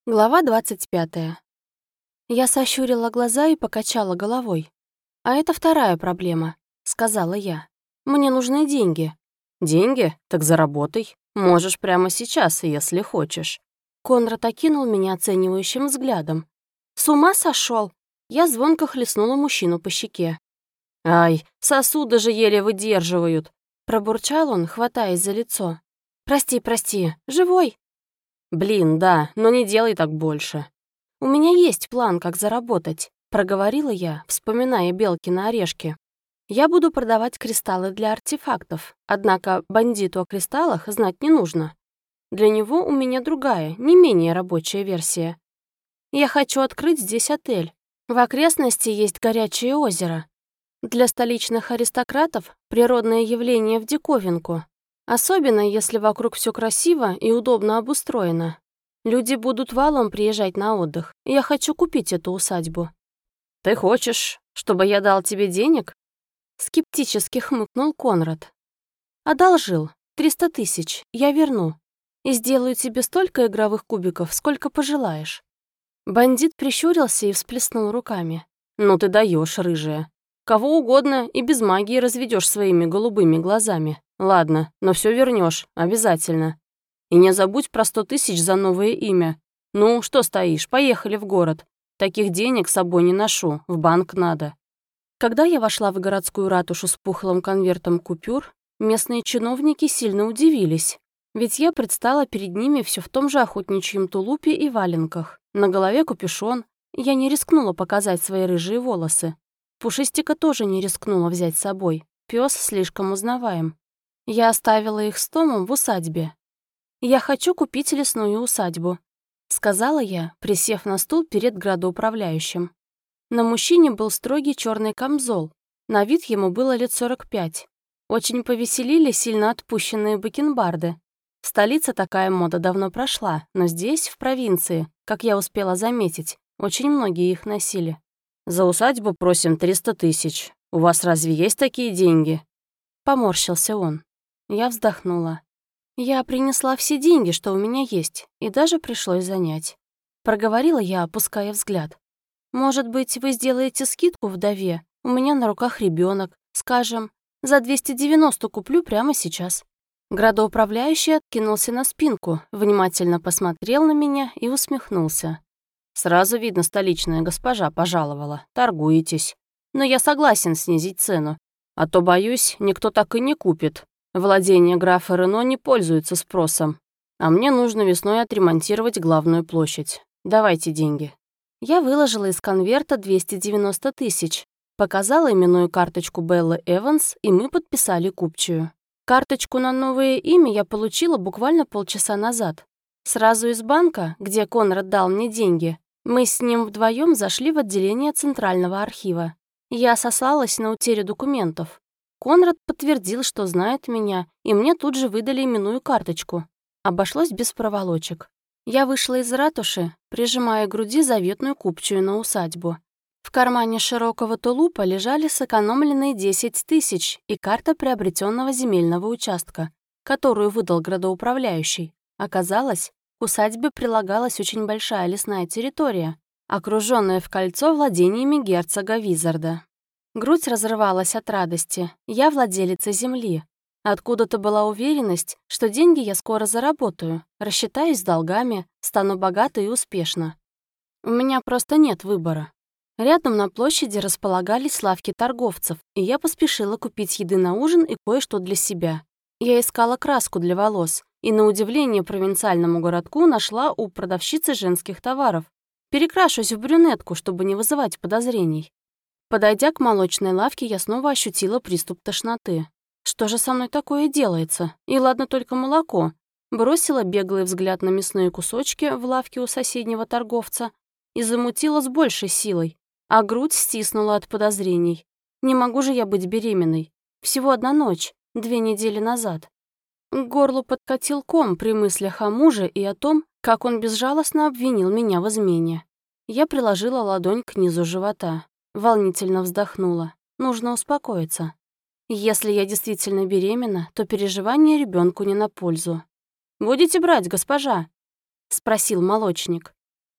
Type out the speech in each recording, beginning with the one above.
Глава 25. Я сощурила глаза и покачала головой. «А это вторая проблема», — сказала я. «Мне нужны деньги». «Деньги? Так заработай. Можешь прямо сейчас, если хочешь». Конрад окинул меня оценивающим взглядом. «С ума сошел? Я звонко хлестнула мужчину по щеке. «Ай, сосуды же еле выдерживают», — пробурчал он, хватаясь за лицо. «Прости, живой?» «Блин, да, но не делай так больше». «У меня есть план, как заработать», — проговорила я, вспоминая белки на орешке. «Я буду продавать кристаллы для артефактов, однако бандиту о кристаллах знать не нужно. Для него у меня другая, не менее рабочая версия. Я хочу открыть здесь отель. В окрестности есть горячее озеро. Для столичных аристократов природное явление в диковинку, особенно если вокруг все красиво и удобно обустроено. Люди будут валом приезжать на отдых. Я хочу купить эту усадьбу». «Ты хочешь, чтобы я дал тебе денег?» Скептически хмыкнул Конрад. «Одолжил. 300 тысяч. Я верну. И сделаю тебе столько игровых кубиков, сколько пожелаешь». Бандит прищурился и всплеснул руками. «Ну ты даешь, рыжая. Кого угодно и без магии разведешь своими голубыми глазами. Ладно, но все вернешь, обязательно. И не забудь про 100 тысяч за новое имя. Ну, что стоишь, поехали в город. Таких денег с собой не ношу, в банк надо». Когда я вошла в городскую ратушу с пухлым конвертом купюр, местные чиновники сильно удивились, ведь я предстала перед ними все в том же охотничьем тулупе и валенках. На голове капюшон, я не рискнула показать свои рыжие волосы. Пушистика тоже не рискнула взять с собой, пес слишком узнаваем. Я оставила их с Томом в усадьбе. «Я хочу купить лесную усадьбу», — сказала я, присев на стул перед градоуправляющим. На мужчине был строгий черный камзол. На вид ему было лет 45. Очень повеселили сильно отпущенные бакенбарды. В столице такая мода давно прошла, но здесь, в провинции, как я успела заметить, очень многие их носили. «За усадьбу просим 300 тысяч. У вас разве есть такие деньги?» Поморщился он. Я вздохнула. Я принесла все деньги, что у меня есть, и даже пришлось занять. Проговорила я, опуская взгляд. «Может быть, вы сделаете скидку вдове? У меня на руках ребенок, скажем, за 290 куплю прямо сейчас». Градоуправляющий откинулся на спинку, внимательно посмотрел на меня и усмехнулся. «Сразу видно, столичная госпожа пожаловала. Торгуетесь. Но я согласен снизить цену. А то, боюсь, никто так и не купит. Владения графа Рено не пользуются спросом. А мне нужно весной отремонтировать главную площадь. Давайте деньги». Я выложила из конверта 290 тысяч, показала именную карточку Беллы Эванс, и мы подписали купчую. Карточку на новое имя я получила буквально полчаса назад. Сразу из банка, где Конрад дал мне деньги, мы с ним вдвоем зашли в отделение Центрального архива. Я сослалась на утерю документов. Конрад подтвердил, что знает меня, и мне тут же выдали именную карточку. Обошлось без проволочек. Я вышла из ратуши, прижимая к груди заветную купчую на усадьбу. В кармане широкого тулупа лежали сэкономленные 10 тысяч и карта приобретенного земельного участка, которую выдал градоуправляющий. Оказалось, к усадьбе прилагалась очень большая лесная территория, окруженная в кольцо владениями герцога Визарда. Грудь разрывалась от радости. Я владелица земли. Откуда-то была уверенность, что деньги я скоро заработаю, рассчитаюсь с долгами, стану богатой и успешна. У меня просто нет выбора. Рядом на площади располагались лавки торговцев, и я поспешила купить еды на ужин и кое-что для себя. Я искала краску для волос, и на удивление провинциальному городку нашла у продавщицы женских товаров. Перекрашусь в брюнетку, чтобы не вызывать подозрений. Подойдя к молочной лавке, я снова ощутила приступ тошноты. Что же со мной такое делается? И ладно только молоко. Бросила беглый взгляд на мясные кусочки в лавке у соседнего торговца и замутила с большей силой, а грудь стиснула от подозрений. Не могу же я быть беременной. Всего одна ночь, 2 недели назад. К горлу подкатил ком при мыслях о муже и о том, как он безжалостно обвинил меня в измене. Я приложила ладонь к низу живота, волнительно вздохнула. Нужно успокоиться. Если я действительно беременна, то переживания ребенку не на пользу. «Будете брать, госпожа?» — спросил молочник.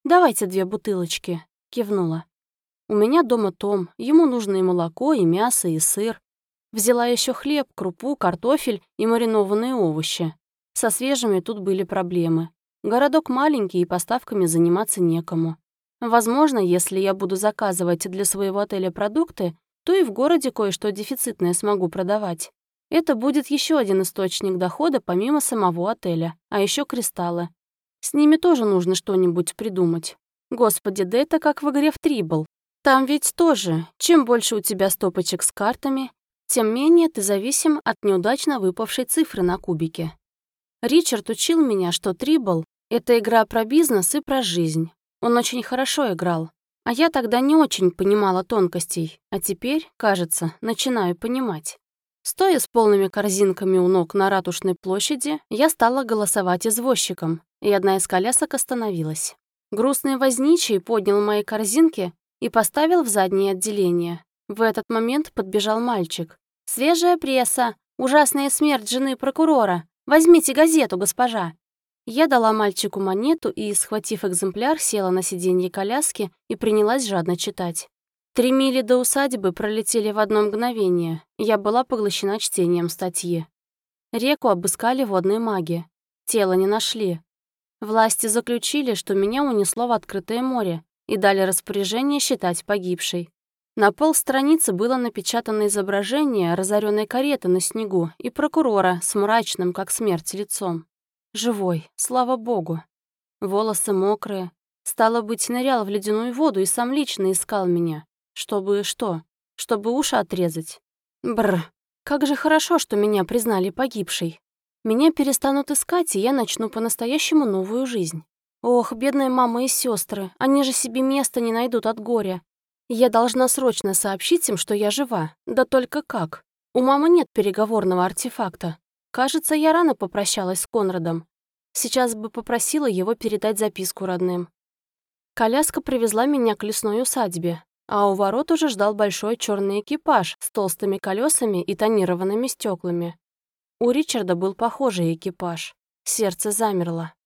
«Давайте 2 бутылочки», — кивнула. «У меня дома Том, ему нужно и молоко, и мясо, и сыр. Взяла еще хлеб, крупу, картофель и маринованные овощи. Со свежими тут были проблемы. Городок маленький, и поставками заниматься некому. Возможно, если я буду заказывать для своего отеля продукты, то и в городе кое-что дефицитное смогу продавать. Это будет еще один источник дохода помимо самого отеля, а еще кристаллы. С ними тоже нужно что-нибудь придумать. Господи, да это как в игре в Трибл. Там ведь тоже, чем больше у тебя стопочек с картами, тем менее ты зависим от неудачно выпавшей цифры на кубике. Ричард учил меня, что Трибл — это игра про бизнес и про жизнь. Он очень хорошо играл. А я тогда не очень понимала тонкостей, а теперь, кажется, начинаю понимать. Стоя с полными корзинками у ног на Ратушной площади, я стала голосовать извозчиком, и одна из колясок остановилась. Грустный возничий поднял мои корзинки и поставил в заднее отделение. В этот момент подбежал мальчик. «Свежая пресса! Ужасная смерть жены прокурора! Возьмите газету, госпожа!» Я дала мальчику монету и, схватив экземпляр, села на сиденье коляски и принялась жадно читать. 3 мили до усадьбы пролетели в одно мгновение. Я была поглощена чтением статьи. Реку обыскали водные маги. Тело не нашли. Власти заключили, что меня унесло в открытое море и дали распоряжение считать погибшей. На полстраницы было напечатано изображение разоренной кареты на снегу и прокурора с мрачным, как смерть, лицом. Живой, слава богу. Волосы мокрые. Стало быть, нырял в ледяную воду и сам лично искал меня. Чтобы что? Чтобы уши отрезать? Бррр. Как же хорошо, что меня признали погибшей. Меня перестанут искать, и я начну по-настоящему новую жизнь. Ох, бедные мама и сестры, они же себе места не найдут от горя. Я должна срочно сообщить им, что я жива. Да только как? У мамы нет переговорного артефакта. Кажется, я рано попрощалась с Конрадом. Сейчас бы попросила его передать записку родным. Коляска привезла меня к лесной усадьбе, а у ворот уже ждал большой черный экипаж с толстыми колесами и тонированными стеклами. У Ричарда был похожий экипаж. Сердце замерло.